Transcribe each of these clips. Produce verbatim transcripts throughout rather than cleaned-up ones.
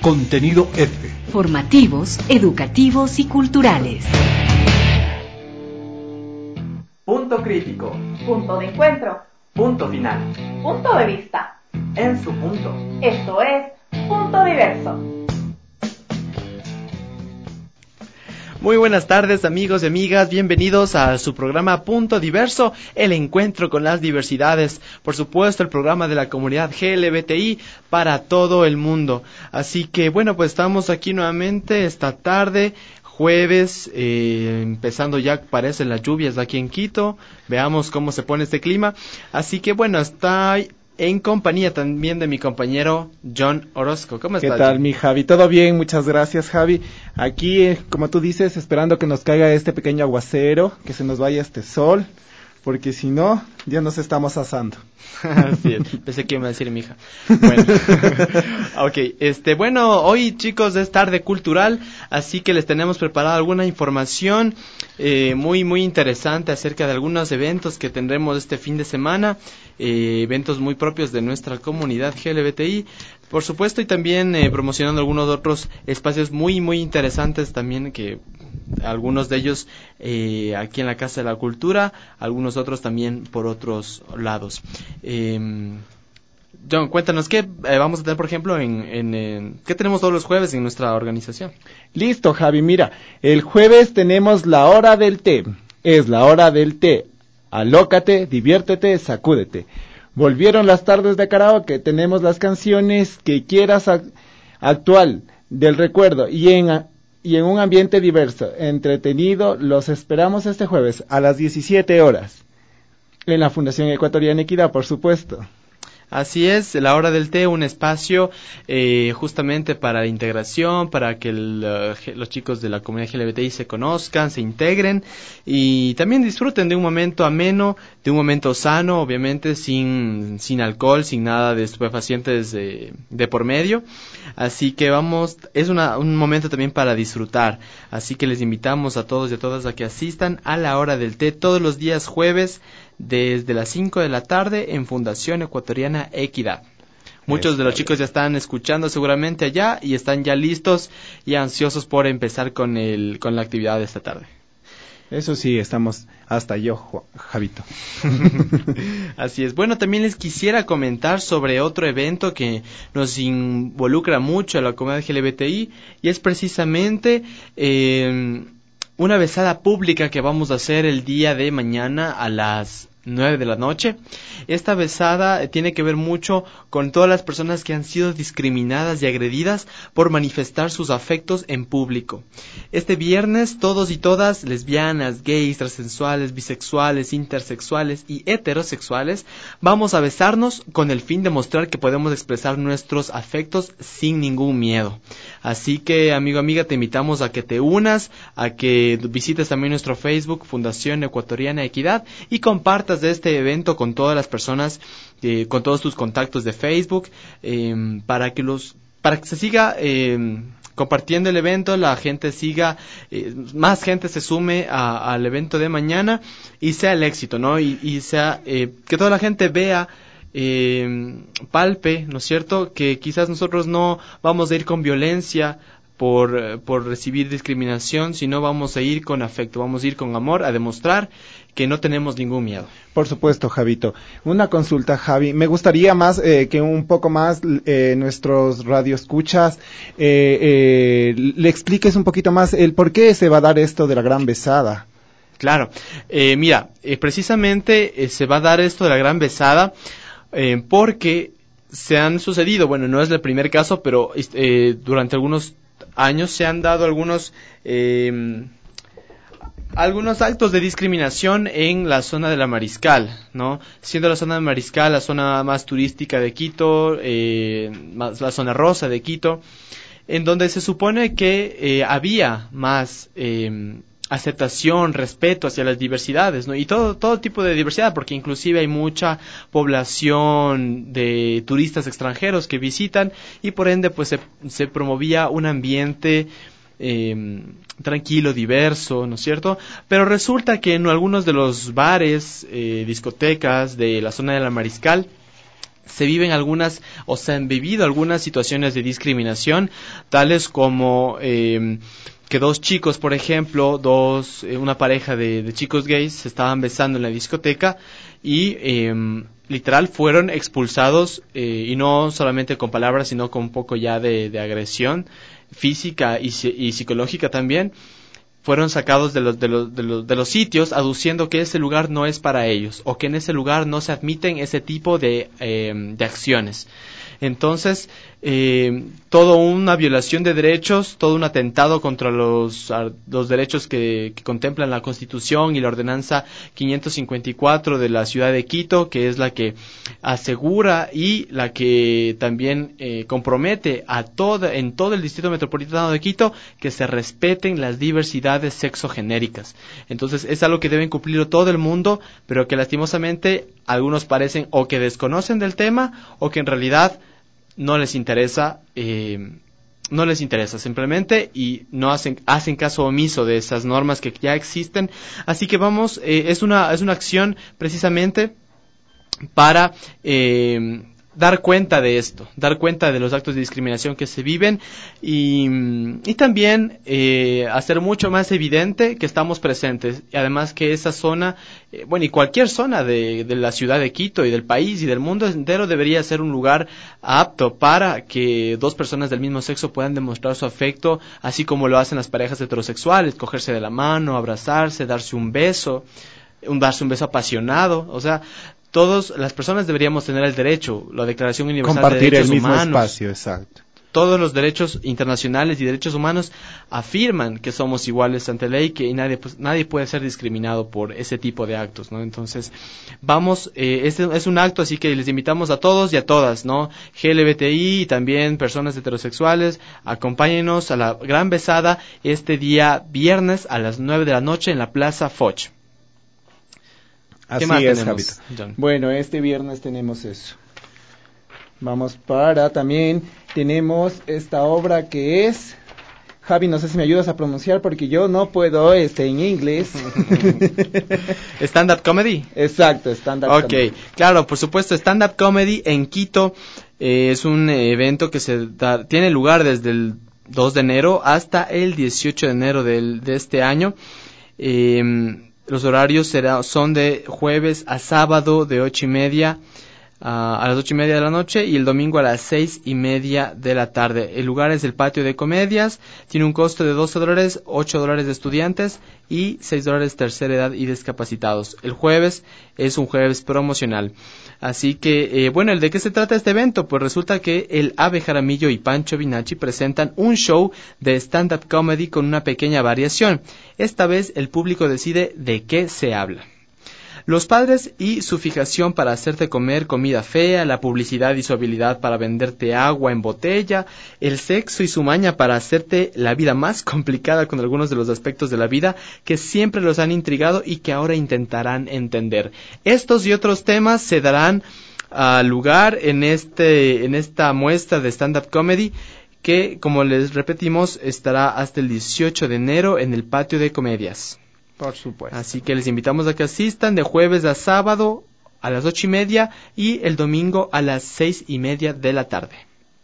Contenido F. Formativos, educativos y culturales. Punto crítico. Punto de encuentro. Punto final. Punto de vista. En su punto. Esto es Punto Diverso. Muy buenas tardes, amigos y amigas, bienvenidos a su programa Punto Diverso, el encuentro con las diversidades, por supuesto el programa de la comunidad G L B T I para todo el mundo. Así que bueno, pues estamos aquí nuevamente esta tarde, jueves, eh, empezando ya parecen las lluvias aquí en Quito, veamos cómo se pone este clima. Así que bueno, está en compañía también de mi compañero John Orozco. ¿Cómo estás? ¿Qué tal, mi Javi? ¿Todo bien? Muchas gracias, Javi. Aquí, eh, como tú dices, esperando que nos caiga este pequeño aguacero, que se nos vaya este sol, porque si no, ya nos estamos asando. Así es, pensé que iba a decir mi hija. Bueno, ok, este, bueno, hoy chicos es tarde cultural, así que les tenemos preparado alguna información eh, muy, muy interesante acerca de algunos eventos que tendremos este fin de semana, eh, eventos muy propios de nuestra comunidad G L B T I, por supuesto, y también eh, promocionando algunos otros espacios muy, muy interesantes también, que algunos de ellos eh, aquí en la Casa de la Cultura, algunos otros también por otros lados. Eh, John, cuéntanos, ¿qué eh, vamos a tener, por ejemplo, en, en, en qué tenemos todos los jueves en nuestra organización? Listo, Javi, mira, el jueves tenemos la hora del té, es la hora del té, alócate, diviértete, sacúdete. Volvieron las tardes de karaoke, tenemos las canciones que quieras a, actual, del recuerdo, y en, y en un ambiente diverso, entretenido. Los esperamos este jueves a las diecisiete horas, en la Fundación Ecuatoriana Equidad, por supuesto. Así es, la hora del té, un espacio eh, justamente para la integración, para que el, uh, los chicos de la comunidad G L B T I se conozcan, se integren y también disfruten de un momento ameno, de un momento sano, obviamente sin, sin alcohol, sin nada de estupefacientes de, de por medio. Así que vamos, es una, un momento también para disfrutar. Así que les invitamos a todos y a todas a que asistan a la hora del té todos los días jueves, desde las cinco de la tarde en Fundación Ecuatoriana Equidad. Muchos de los chicos ya están escuchando seguramente allá y están ya listos y ansiosos por empezar con el con la actividad de esta tarde. Eso sí, estamos hasta yo, Javito. Así es. Bueno, también les quisiera comentar sobre otro evento que nos involucra mucho a la comunidad G L B T I y es precisamente eh, una besada pública que vamos a hacer el día de mañana a las nueve de la noche. Esta besada tiene que ver mucho con todas las personas que han sido discriminadas y agredidas por manifestar sus afectos en público. Este viernes, todos y todas, lesbianas, gays, transexuales, bisexuales, intersexuales y heterosexuales, vamos a besarnos con el fin de mostrar que podemos expresar nuestros afectos sin ningún miedo. Así que, amigo, amiga, te invitamos a que te unas, a que visites también nuestro Facebook, Fundación Ecuatoriana Equidad, y compartas de este evento con todas las personas, eh, con todos tus contactos de Facebook, eh, para que los, para que se siga eh, compartiendo el evento, la gente siga, eh, más gente se sume a, al evento de mañana y sea el éxito, ¿no? Y, y sea eh, que toda la gente vea, eh, palpe, ¿no es cierto? Que quizás nosotros no vamos a ir con violencia por, por recibir discriminación, sino vamos a ir con afecto, vamos a ir con amor a demostrar que no tenemos ningún miedo. Por supuesto, Javito. Una consulta, Javi. Me gustaría más eh, que un poco más eh, nuestros radioescuchas eh, eh, le expliques un poquito más el por qué se va a dar esto de la gran besada. Claro. Eh, mira, eh, precisamente eh, se va a dar esto de la gran besada eh, porque se han sucedido, bueno, no es el primer caso, pero eh, durante algunos años se han dado algunos eh, algunos actos de discriminación en la zona de la Mariscal, ¿no? Siendo la zona de Mariscal la zona más turística de Quito, eh, más la zona rosa de Quito, en donde se supone que eh, había más eh, aceptación, respeto hacia las diversidades, ¿no? Y todo todo tipo de diversidad, porque inclusive hay mucha población de turistas extranjeros que visitan y por ende pues se, se promovía un ambiente eh, tranquilo, diverso, ¿no es cierto? Pero resulta que en algunos de los bares, eh, discotecas de la zona de la Mariscal se viven algunas o se han vivido algunas situaciones de discriminación, tales como eh, que dos chicos, por ejemplo, dos eh, una pareja de, de chicos gays se estaban besando en la discoteca y eh, literal fueron expulsados eh, y no solamente con palabras, sino con un poco ya de, de agresión física y, y psicológica también. Fueron sacados de los, de, los, de, los, de los sitios aduciendo que ese lugar no es para ellos o que en ese lugar no se admiten ese tipo de, eh, de acciones. Entonces, eh, toda una violación de derechos, todo un atentado contra los, los derechos que, que contemplan la Constitución y la Ordenanza quinientos cincuenta y cuatro de la ciudad de Quito, que es la que asegura y la que también eh, compromete a toda, en todo el Distrito Metropolitano de Quito que se respeten las diversidades sexogenéricas. Entonces, es algo que deben cumplir todo el mundo, pero que lastimosamente algunos parecen o que desconocen del tema o que en realidad no les interesa, eh, no les interesa simplemente y no hacen hacen caso omiso de esas normas que ya existen. Así que vamos, eh, es una es una acción precisamente para eh, dar cuenta de esto, dar cuenta de los actos de discriminación que se viven y, y también eh, hacer mucho más evidente que estamos presentes y además que esa zona, eh, bueno y cualquier zona de, de la ciudad de Quito y del país y del mundo entero debería ser un lugar apto para que dos personas del mismo sexo puedan demostrar su afecto, así como lo hacen las parejas heterosexuales, cogerse de la mano, abrazarse, darse un beso, un, darse un beso apasionado, o sea, todas las personas deberíamos tener el derecho, la Declaración Universal compartir de Derechos el mismo Humanos, espacio, exacto. Todos los derechos internacionales y derechos humanos afirman que somos iguales ante la ley, que nadie pues, nadie puede ser discriminado por ese tipo de actos, ¿no? Entonces, vamos, eh, este es un acto, así que les invitamos a todos y a todas, ¿no? G L B T I y también personas heterosexuales, acompáñenos a la gran besada este día viernes a las nueve de la noche en la Plaza Foch. Así es, Javito. Bueno, este viernes tenemos eso. Vamos para también, tenemos esta obra que es, Javi, no sé si me ayudas a pronunciar porque yo no puedo este en inglés. ¿Stand-up comedy? Exacto, stand-up okay. comedy. Ok, claro, por supuesto, stand-up comedy en Quito eh, es un eh, evento que se da, tiene lugar desde el dos de enero hasta el dieciocho de enero del, de este año. Eh, Los horarios será, son de jueves a sábado de ocho y media uh, a las ocho y media de la noche y el domingo a las seis y media de la tarde. El lugar es el Patio de Comedias, tiene un costo de doce dólares, ocho dólares de estudiantes y seis dólares tercera edad y discapacitados. El jueves es un jueves promocional. Así que, eh, bueno, ¿el de qué se trata este evento? Pues resulta que el Ave Jaramillo y Pancho Vinacci presentan un show de stand-up comedy con una pequeña variación. Esta vez el público decide de qué se habla. Los padres y su fijación para hacerte comer comida fea, la publicidad y su habilidad para venderte agua en botella, el sexo y su maña para hacerte la vida más complicada con algunos de los aspectos de la vida que siempre los han intrigado y que ahora intentarán entender. Estos y otros temas se darán uh, lugar en este en esta muestra de stand-up comedy que, como les repetimos, estará hasta el dieciocho de enero en el Patio de Comedias. Por supuesto. Así que les invitamos a que asistan de jueves a sábado a las ocho y media y el domingo a las seis y media de la tarde.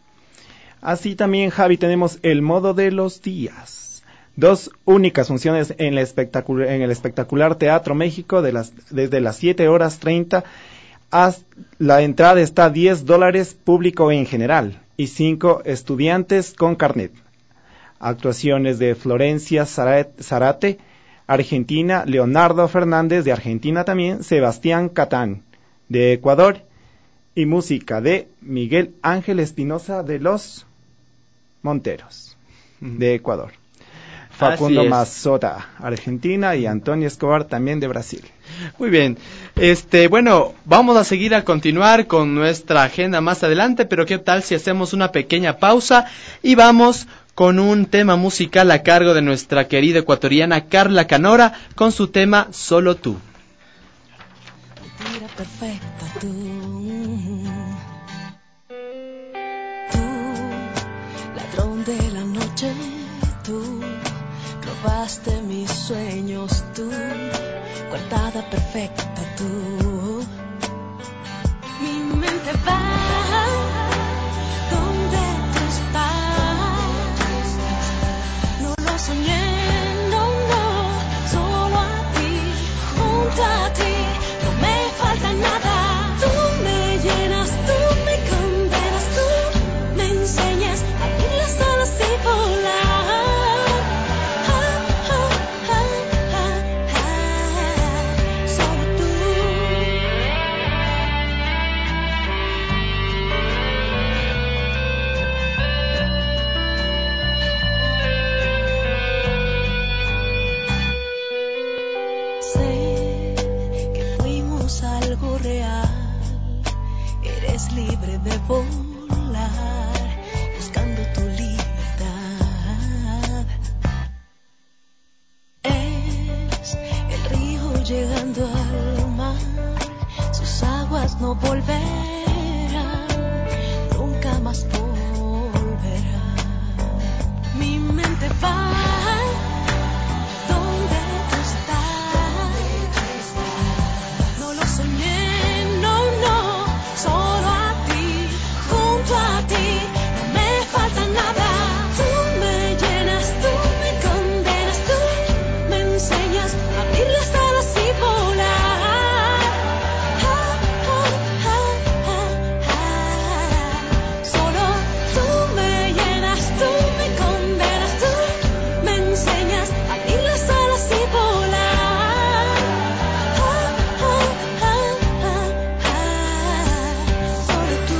Así también, Javi, tenemos el modo de los días. Dos únicas funciones en, la espectacular, en el espectacular Teatro México de las, desde las siete horas treinta. Hasta, la entrada está a diez dólares público en general y cinco estudiantes con carnet. Actuaciones de Florencia Zarate, Argentina, Leonardo Fernández de Argentina también, Sebastián Catán de Ecuador y música de Miguel Ángel Espinosa de los Monteros de Ecuador. Facundo Mazota, Argentina y Antonio Escobar también de Brasil. Muy bien, este, bueno, vamos a seguir a continuar con nuestra agenda más adelante, pero ¿qué tal si hacemos una pequeña pausa y vamos con un tema musical a cargo de nuestra querida ecuatoriana Carla Canora con su tema Solo Tú? Mentira perfecta tú, tú, ladrón de la noche, tú, robaste mis sueños, tú, coartada perfecta tú, mi mente va volar. Ah, ah, ah, ah, ah, solo tú. Sé que fuimos algo real. Eres libre de volar, buscando tu libertad. Es el río llegando al mar, sus aguas no volverán, nunca más volverán. Mi mente va donde tú estás. No lo soñé, no, no, solo a ti, junto a ti, no me falta nada. Tú me llenas, tú me condenas, tú me enseñas a abrir las alas y volar. Ah, ah, ah, ah, ah. Solo tú me llenas, tú me condenas, tú me enseñas a abrir las alas y volar. Ah, ah, ah, ah, ah. Solo tú.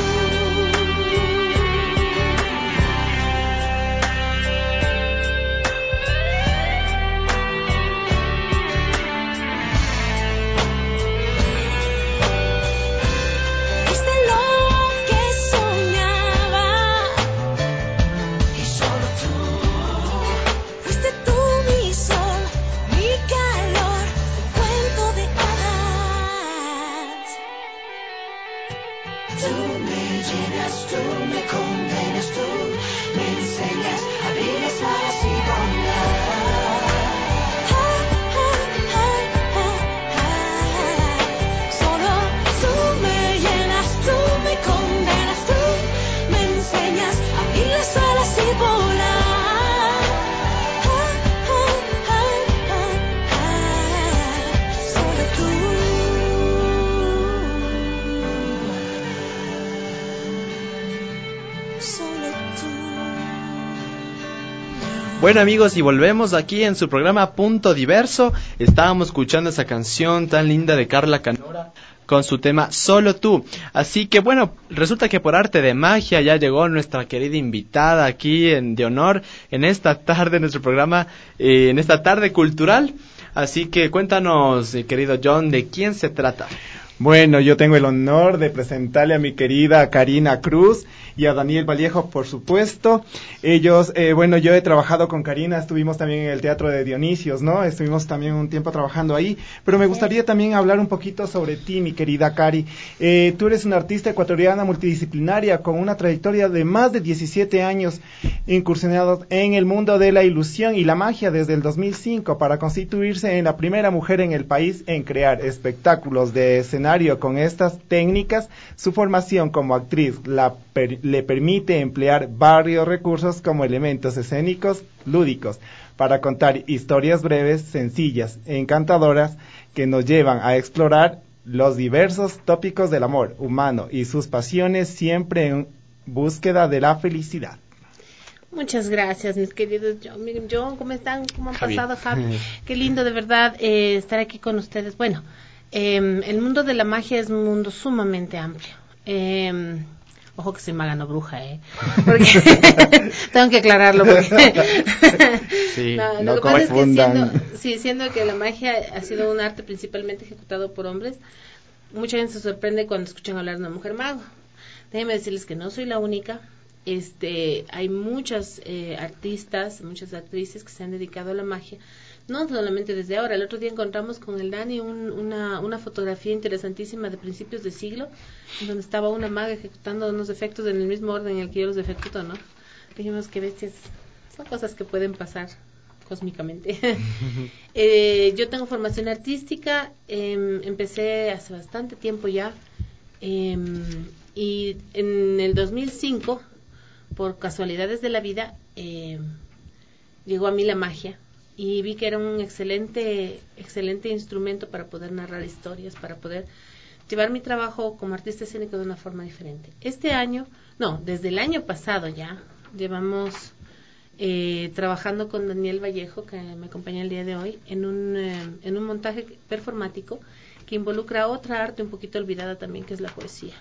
Fuiste lo que soñaba y solo tú. Fuiste tú mi sol, mi calor, un cuento de hadas. Tú me llenas, tú me condenas, tú me enseñas a abrir las alas y volar. Ah, ah, ah, ah, ah. Solo tú me llenas, tú me condenas, tú me enseñas a abrir las alas y volar. Ah, ah, ah, ah, ah. Solo tú. Solo tú. Bueno amigos, y volvemos aquí en su programa Punto Diverso. Estábamos escuchando esa canción tan linda de Carla Canora con su tema Solo tú. Así que bueno, resulta que por arte de magia ya llegó nuestra querida invitada aquí en, de honor en esta tarde, en nuestro programa, eh, en esta tarde cultural. Así que cuéntanos, eh, querido John, ¿de quién se trata? Bueno, yo tengo el honor de presentarle a mi querida Karina Cruz y a Daniel Vallejo, por supuesto. Ellos, eh, bueno, yo he trabajado con Karina, estuvimos también en el Teatro de Dionisios, ¿no? Estuvimos también un tiempo trabajando ahí, pero me gustaría también hablar un poquito sobre ti, mi querida Cari. Eh, tú eres una artista ecuatoriana multidisciplinaria con una trayectoria de más de diecisiete años incursionados en el mundo de la ilusión y la magia desde el dos mil cinco para constituirse en la primera mujer en el país en crear espectáculos de escenario con estas técnicas. Su formación como actriz la per, le permite emplear varios recursos como elementos escénicos lúdicos para contar historias breves, sencillas e encantadoras que nos llevan a explorar los diversos tópicos del amor humano y sus pasiones, siempre en búsqueda de la felicidad. Muchas gracias, mis queridos John. Miren, John, ¿cómo están? ¿Cómo han Javi. pasado, Javi? Qué lindo, de verdad, eh, estar aquí con ustedes. Bueno, eh, el mundo de la magia es un mundo sumamente amplio. Eh, ojo que soy maga, no bruja, ¿eh? Porque tengo que aclararlo. Porque Sí, no, no lo que pasa es que confundan. siendo, sí, siendo que la magia ha sido un arte principalmente ejecutado por hombres, mucha gente se sorprende cuando escuchan hablar de una mujer mago. Déjenme decirles que no soy la única. Este, hay muchas eh, artistas, muchas actrices que se han dedicado a la magia, no solamente desde ahora. El otro día encontramos con el Dani un, una, una fotografía interesantísima de principios de siglo, donde estaba una maga ejecutando unos efectos en el mismo orden en el que yo los ejecuto, ¿no? Dijimos que bestias, son cosas que pueden pasar cósmicamente. eh, yo tengo formación artística, eh, empecé hace bastante tiempo ya, eh, y en el dos mil cinco, por casualidades de la vida, eh, llegó a mí la magia y vi que era un excelente excelente instrumento para poder narrar historias, para poder llevar mi trabajo como artista escénico de una forma diferente. Este año, no, desde el año pasado ya, llevamos eh, trabajando con Daniel Vallejo, que me acompaña el día de hoy, en un, eh, en un montaje performático que involucra otra arte un poquito olvidada también, que es la poesía.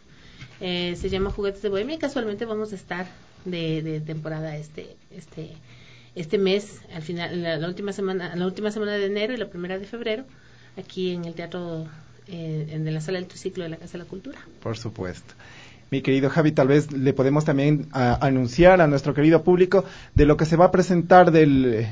Eh, se llama Juguetes de Bohemia y casualmente vamos a estar de, de temporada este este este mes, al final, la, la última semana la última semana de enero y la primera de febrero, aquí en el teatro, eh, en la sala del triciclo de la Casa de la Cultura. Por supuesto. Mi querido Javi, tal vez le podemos también a, anunciar a nuestro querido público de lo que se va a presentar del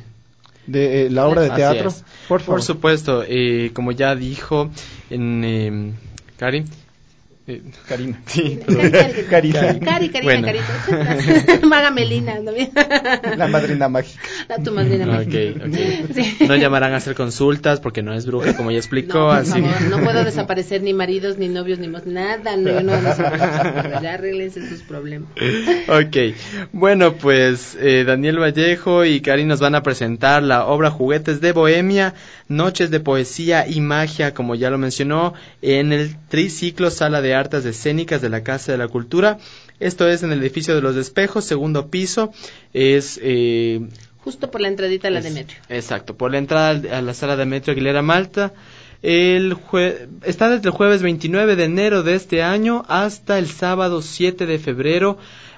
de eh, la obra de teatro. Por, Por supuesto, eh, como ya dijo en eh, Cari, eh, Karina. Sí, Cari, Cari, Karina. Cari, Karina, Bueno. Carita. Maga Melina, ¿no? La madrina mágica. La tu madrina mágica. Okay, okay. Sí. No llamarán a hacer consultas porque no es bruja, como ya explicó. No, por así. favor, no puedo desaparecer ni maridos, ni novios, ni más nada. No, yo no voy a desaparecer. Ya arréglense sus problemas. Ok, bueno, pues eh, Daniel Vallejo y Cari nos van a presentar la obra Juguetes de Bohemia, Noches de Poesía y Magia, como ya lo mencionó, en el triciclo Sala de Artes Escénicas de la Casa de la Cultura. Esto es en el edificio de los Espejos, segundo piso. Es eh, justo por la entradita a la es, Demetrio. Exacto, por la entrada a la sala de Demetrio Aguilera Malta. El jue- está desde el jueves veintinueve de enero de este año hasta el sábado siete de febrero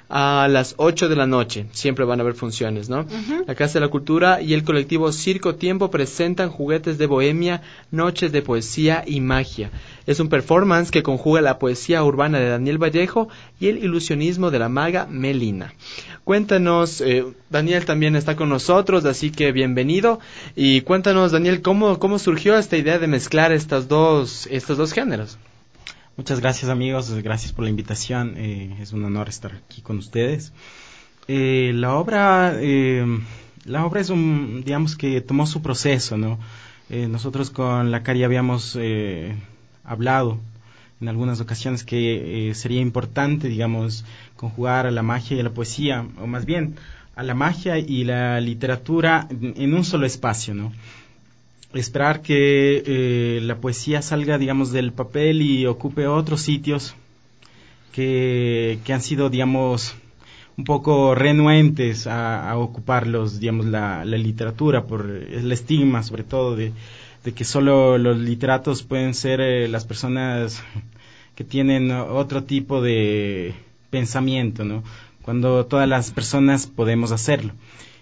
a las ocho de la noche. Siempre van a haber funciones, ¿no? Uh-huh. La Casa de la Cultura y el colectivo Circo Tiempo presentan Juguetes de Bohemia, Noches de Poesía y Magia. Es un performance que conjuga la poesía urbana de Daniel Vallejo y el ilusionismo de la maga Melina. Cuéntanos, eh, Daniel también está con nosotros, así que bienvenido. Y cuéntanos, Daniel, ¿cómo, cómo surgió esta idea de mezclar estas dos, estos dos géneros? Muchas gracias, amigos, gracias por la invitación, eh, es un honor estar aquí con ustedes. Eh, la obra, eh, la obra es un, digamos que tomó su proceso, ¿no? Eh, nosotros con la Cari habíamos eh, hablado en algunas ocasiones que eh, sería importante, digamos, conjugar a la magia y a la poesía, o más bien a la magia y la literatura en un solo espacio, ¿no? Esperar que eh, la poesía salga, digamos, del papel y ocupe otros sitios que, que han sido, digamos, un poco renuentes a, a ocuparlos, digamos, la, la literatura, por el estigma, sobre todo, de, de que solo los literatos pueden ser eh, las personas que tienen otro tipo de pensamiento, ¿no? Cuando todas las personas podemos hacerlo.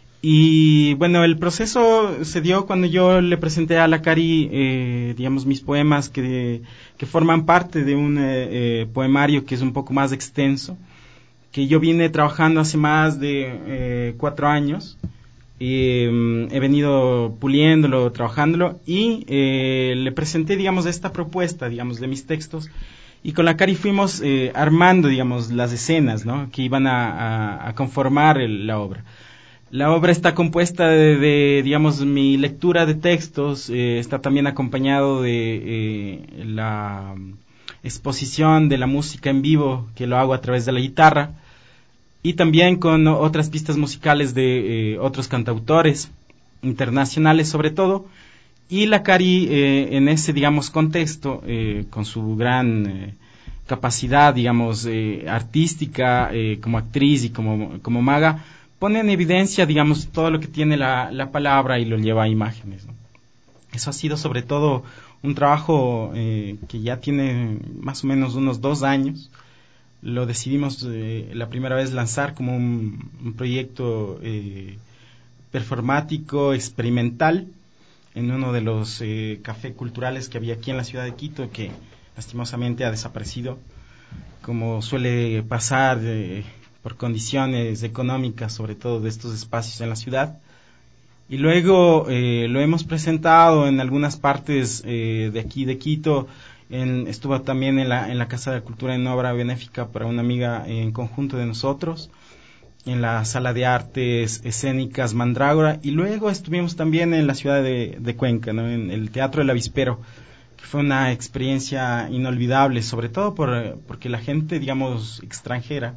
Y bueno, el proceso se dio cuando yo le presenté a la Cari, eh, digamos, mis poemas que, que forman parte de un eh, eh, poemario que es un poco más extenso, que yo vine trabajando hace más de eh, cuatro años. Y, um, he venido puliéndolo, trabajándolo y eh, le presenté, digamos, esta propuesta, digamos, de mis textos. Y con la Cari fuimos eh, armando, digamos, las escenas, ¿no?, que iban a, a, a conformar el, la obra. La obra está compuesta de, de digamos, mi lectura de textos, eh, está también acompañado de eh, la exposición de la música en vivo, que lo hago a través de la guitarra, y también con otras pistas musicales de eh, otros cantautores internacionales sobre todo, y la Cari eh, en ese, digamos, contexto, eh, con su gran eh, capacidad, digamos, eh, artística, eh, como actriz y como, como maga, pone en evidencia, digamos, todo lo que tiene la, la palabra y lo lleva a imágenes, ¿no? Eso ha sido sobre todo un trabajo eh, que ya tiene más o menos unos dos años. Lo decidimos eh, la primera vez lanzar como un, un proyecto eh, performático, experimental, en uno de los eh, cafés culturales que había aquí en la ciudad de Quito, que lastimosamente ha desaparecido, como suele pasar eh, por condiciones económicas, sobre todo de estos espacios en la ciudad. Y luego eh, lo hemos presentado en algunas partes eh, de aquí de Quito. En, estuvo también en la, en la Casa de la Cultura en obra benéfica para una amiga en conjunto de nosotros, en la Sala de Artes Escénicas Mandrágora, y luego estuvimos también en la ciudad de, de Cuenca, ¿no?, en el Teatro del Avispero, que fue una experiencia inolvidable, sobre todo por, porque la gente, digamos, extranjera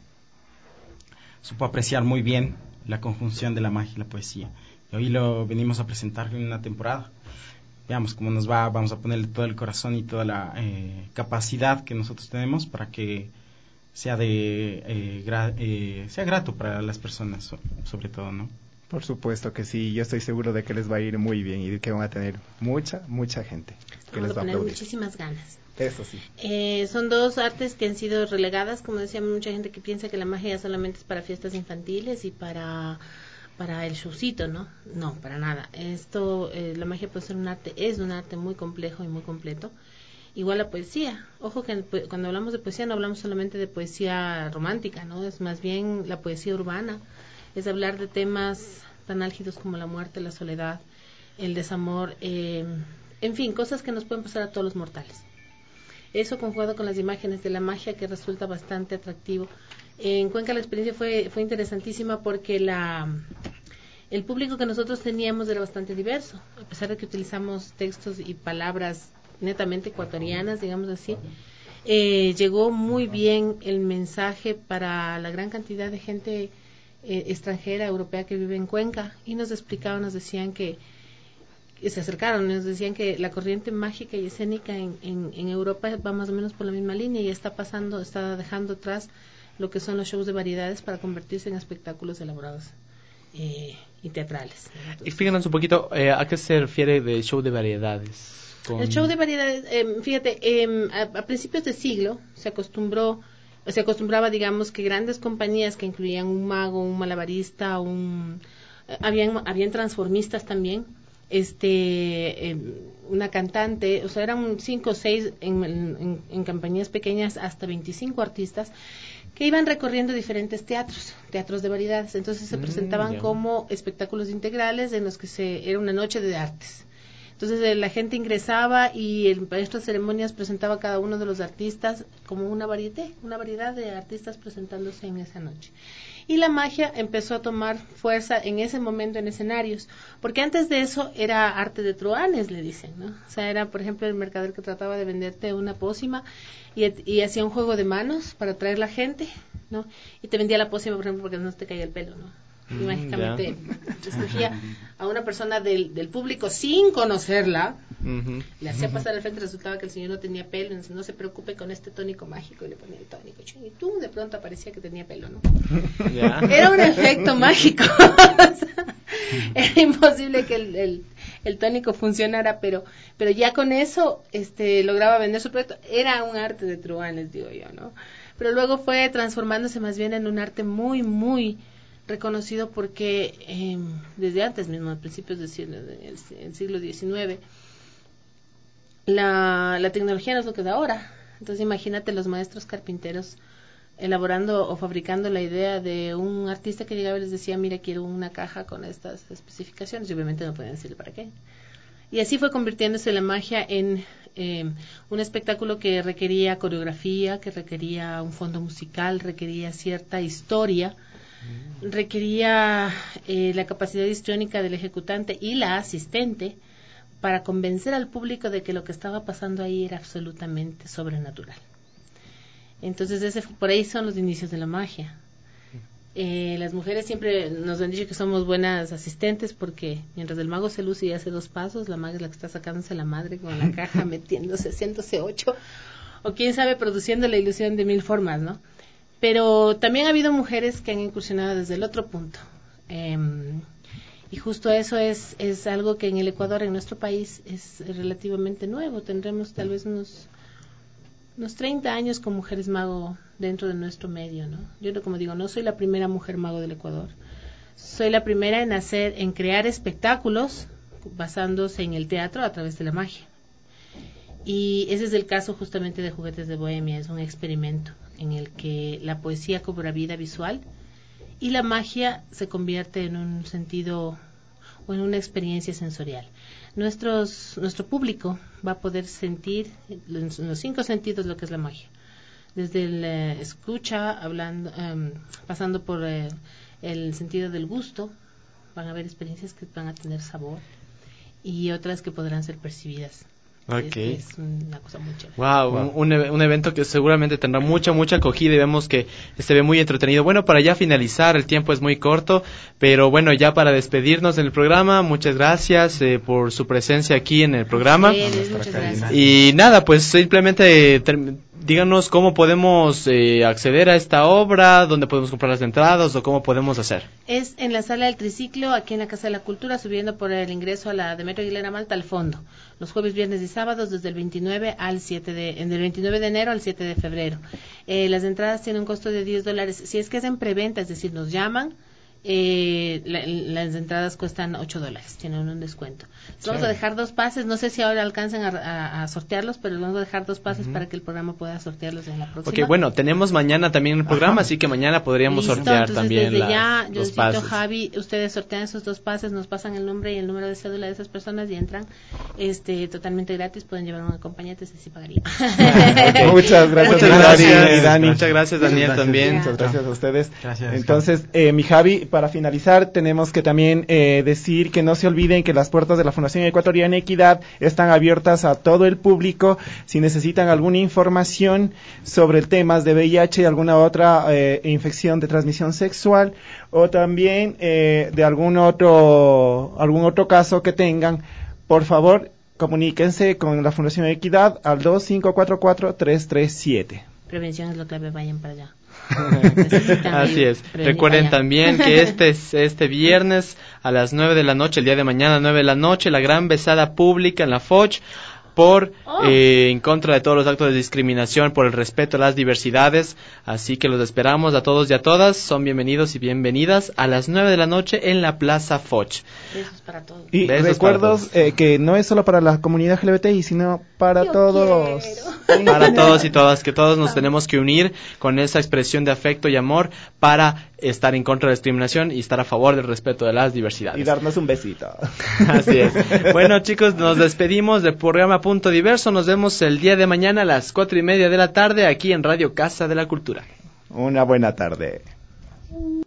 supo apreciar muy bien la conjunción de la magia y la poesía. Y hoy lo venimos a presentar en una temporada. Veamos cómo nos va, vamos a ponerle todo el corazón y toda la eh, capacidad que nosotros tenemos para que sea de eh, gra- eh, sea grato para las personas, so- sobre todo, ¿no? Por supuesto que sí, yo estoy seguro de que les va a ir muy bien y de que van a tener mucha, mucha gente que Vamos les a va a poner aplaudir. muchísimas ganas. Eso sí. Eh, son dos artes que han sido relegadas, como decía mucha gente que piensa que la magia solamente es para fiestas infantiles y para para el showcito, ¿no? No, para nada. Esto, eh, la magia puede ser un arte, es un arte muy complejo y muy completo. Igual la poesía. Ojo que cuando hablamos de poesía no hablamos solamente de poesía romántica, ¿no? Es más bien la poesía urbana. Es hablar de temas tan álgidos como la muerte, la soledad, el desamor, eh, en fin, cosas que nos pueden pasar a todos los mortales. Eso conjugado con las imágenes de la magia que resulta bastante atractivo. En Cuenca la experiencia fue fue interesantísima porque la el público que nosotros teníamos era bastante diverso, a pesar de que utilizamos textos y palabras netamente ecuatorianas, digamos así. Eh, llegó muy bien el mensaje para la gran cantidad de gente eh, extranjera, europea que vive en Cuenca, y nos explicaban, nos decían que se acercaron, nos decían que la corriente mágica y escénica en, en, en Europa va más o menos por la misma línea y está pasando, está dejando atrás lo que son los shows de variedades para convertirse en espectáculos elaborados eh, y teatrales. Entonces, Explícanos un poquito eh, a qué se refiere de show de variedades. Con... El show de variedades, eh, fíjate, eh, a, a principios de siglo se acostumbró, se acostumbraba, digamos, que grandes compañías que incluían un mago, un malabarista, un, eh, habían, habían transformistas también, este, eh, una cantante, o sea, eran cinco o seis en, en, en compañías pequeñas hasta veinticinco artistas que iban recorriendo diferentes teatros, teatros de variedades. Entonces se Mm, presentaban ya. como espectáculos integrales en los que se era una noche de artes. Entonces eh, la gente ingresaba y el maestro de ceremonias presentaba a cada uno de los artistas como una variedad, una variedad de artistas presentándose en esa noche. Y la magia empezó a tomar fuerza en ese momento en escenarios, porque antes de eso era arte de truanes, le dicen, ¿no? O sea, era, por ejemplo, el mercader que trataba de venderte una pócima y, y hacía un juego de manos para atraer la gente, ¿no? Y te vendía la pócima, por ejemplo, porque no te caía el pelo, ¿no? Y Mm, mágicamente escogía a una persona del, del público sin conocerla, Ujú. le hacía pasar al frente, resultaba que el señor no tenía pelo, entonces no se preocupe con este tónico mágico, y le ponía el tónico, y tú de pronto aparecía que tenía pelo, ¿no? Ya. Era un efecto mágico. O sea, era imposible que el, el, el tónico funcionara, pero pero ya con eso este lograba vender su producto. Era un arte de truanes, digo yo, ¿no? Pero luego fue transformándose más bien en un arte muy, muy reconocido porque eh, desde antes mismo, a principios del siglo, del siglo diecinueve, la, la tecnología no es lo que es ahora. Entonces imagínate los maestros carpinteros elaborando o fabricando la idea de un artista que llegaba y les decía, mira, quiero una caja con estas especificaciones, y obviamente no podían decirle para qué. Y así fue convirtiéndose la magia en eh, un espectáculo que requería coreografía, que requería un fondo musical, requería cierta historia, requería eh, la capacidad histriónica del ejecutante y la asistente para convencer al público de que lo que estaba pasando ahí era absolutamente sobrenatural. Entonces, ese, por ahí son los inicios de la magia. Eh, las mujeres siempre nos han dicho que somos buenas asistentes porque mientras el mago se luce y hace dos pasos, la maga es la que está sacándose la madre con la caja, metiéndose, haciéndose ocho, o quién sabe, produciendo la ilusión de mil formas, ¿no? Pero también ha habido mujeres que han incursionado desde el otro punto. Eh, y justo eso es, es algo que en el Ecuador, en nuestro país, es relativamente nuevo. Tendremos tal vez unos... unos treinta años con mujeres mago dentro de nuestro medio, ¿no? Yo, como digo, no soy la primera mujer mago del Ecuador. Soy la primera en hacer, en crear espectáculos basándose en el teatro a través de la magia. Y ese es el caso justamente de Juguetes de Bohemia. Es un experimento en el que la poesía cobra vida visual y la magia se convierte en un sentido o en una experiencia sensorial. Nuestros, nuestro público va a poder sentir en los cinco sentidos lo que es la magia. Desde el eh, escucha, hablando, um, pasando por eh, el sentido del gusto, van a haber experiencias que van a tener sabor y otras que podrán ser percibidas. Okay. Es, es una cosa muy chévere. Wow, wow. Un, un evento que seguramente tendrá mucha, mucha acogida y vemos que se ve muy entretenido. Bueno, para ya finalizar, el tiempo es muy corto, pero bueno, ya para despedirnos del programa, muchas gracias eh, por su presencia aquí en el programa. Ustedes, muchas gracias. Y nada, pues simplemente ter- díganos cómo podemos eh, acceder a esta obra, dónde podemos comprar las entradas o cómo podemos hacer. Es en la sala del triciclo, aquí en la Casa de la Cultura, subiendo por el ingreso a la Demetrio Aguilera Malta al fondo. Los jueves, viernes y sábados desde el veintinueve al siete de, del veintinueve de enero al siete de febrero. Eh, las entradas tienen un costo de diez dólares. Si es que es en preventa, es decir, nos llaman, eh, la, las entradas cuestan ocho dólares, tienen un descuento. Les vamos sí. a dejar dos pases, no sé si ahora alcancen a, a, a sortearlos, pero les vamos a dejar dos pases uh-huh. para que el programa pueda sortearlos en la próxima. Ok, bueno, tenemos mañana también el programa, Ajá. así que mañana podríamos Listo, sortear también desde la, ya, los yo pases. Javi, ustedes sortean esos dos pases, nos pasan el nombre y el número de cédula de esas personas y entran este totalmente gratis, pueden llevar un acompañante, ese sí pagaría. Okay. Muchas gracias, Muchas gracias, y Dani. Muchas gracias, Daniel, gracias, también. Muchas gracias a ustedes. Gracias. Entonces, eh, mi Javi, para finalizar, tenemos que también eh, decir que no se olviden que las puertas de la Fundación Ecuatoriana Equidad están abiertas a todo el público. Si necesitan alguna información sobre temas de V I H, alguna otra eh, infección de transmisión sexual o también eh, de algún otro algún otro caso que tengan, por favor, comuníquense con la Fundación Equidad al dos cinco cuatro cuatro tres tres siete. Prevención es lo clave, vayan para allá. Así es. Recuerden también que este este viernes a las nueve de la noche, el día de mañana nueve de la noche, la gran besada pública en la Foch por oh. eh, en contra de todos los actos de discriminación, por el respeto a las diversidades. Así que los esperamos a todos y a todas. Son bienvenidos y bienvenidas a las nueve de la noche en la Plaza Foch. Besos para todos. Y Besos recuerdos para todos. Eh, que no es solo para la comunidad L G B T I, sino para Yo todos. Para todos y todas, que todos nos tenemos que unir con esa expresión de afecto y amor para estar en contra de la discriminación y estar a favor del respeto de las diversidades. Y darnos un besito. Así es. Bueno, chicos, nos despedimos del programa Punto Diverso. Nos vemos el día de mañana a las cuatro y media de la tarde aquí en Radio Casa de la Cultura. Una buena tarde.